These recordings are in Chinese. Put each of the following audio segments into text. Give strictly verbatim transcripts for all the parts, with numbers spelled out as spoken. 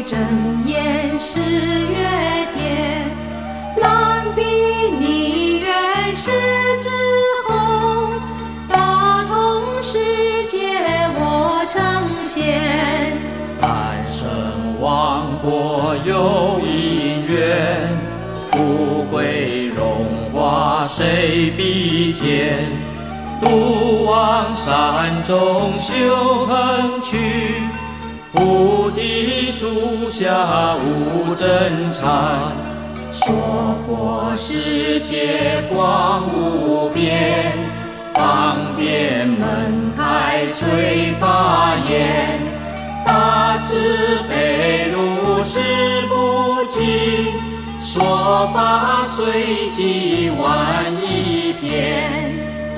睁眼是月天，蓝比你原是之后，大同世界我呈现。 半生亡国有因缘，富贵荣华谁比肩？独往山中修恒去，菩提树下无争缠。 说破世界光无边，方便门开垂法眼。大慈悲如是不尽，说法随即万亿篇。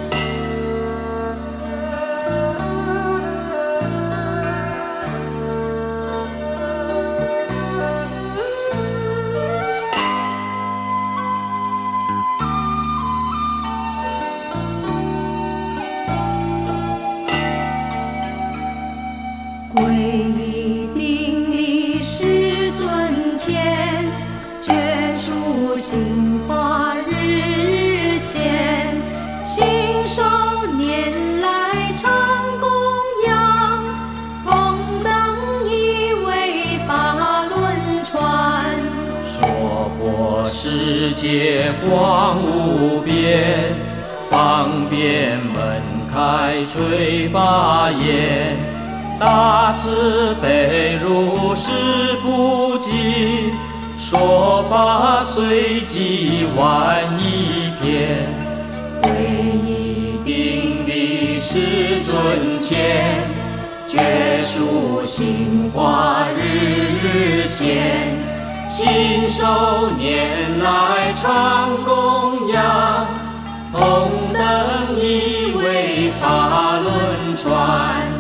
皈依顶礼世尊前，觉殊心化日日现。信手拈来常供养，同等一位法轮传。 说破世界光无边，方便门开垂法眼。大慈悲如是不尽，说法随即万亿篇。 皈依顶礼世尊前，觉殊心化日日现。信手拈来常供养，同等一位法轮传。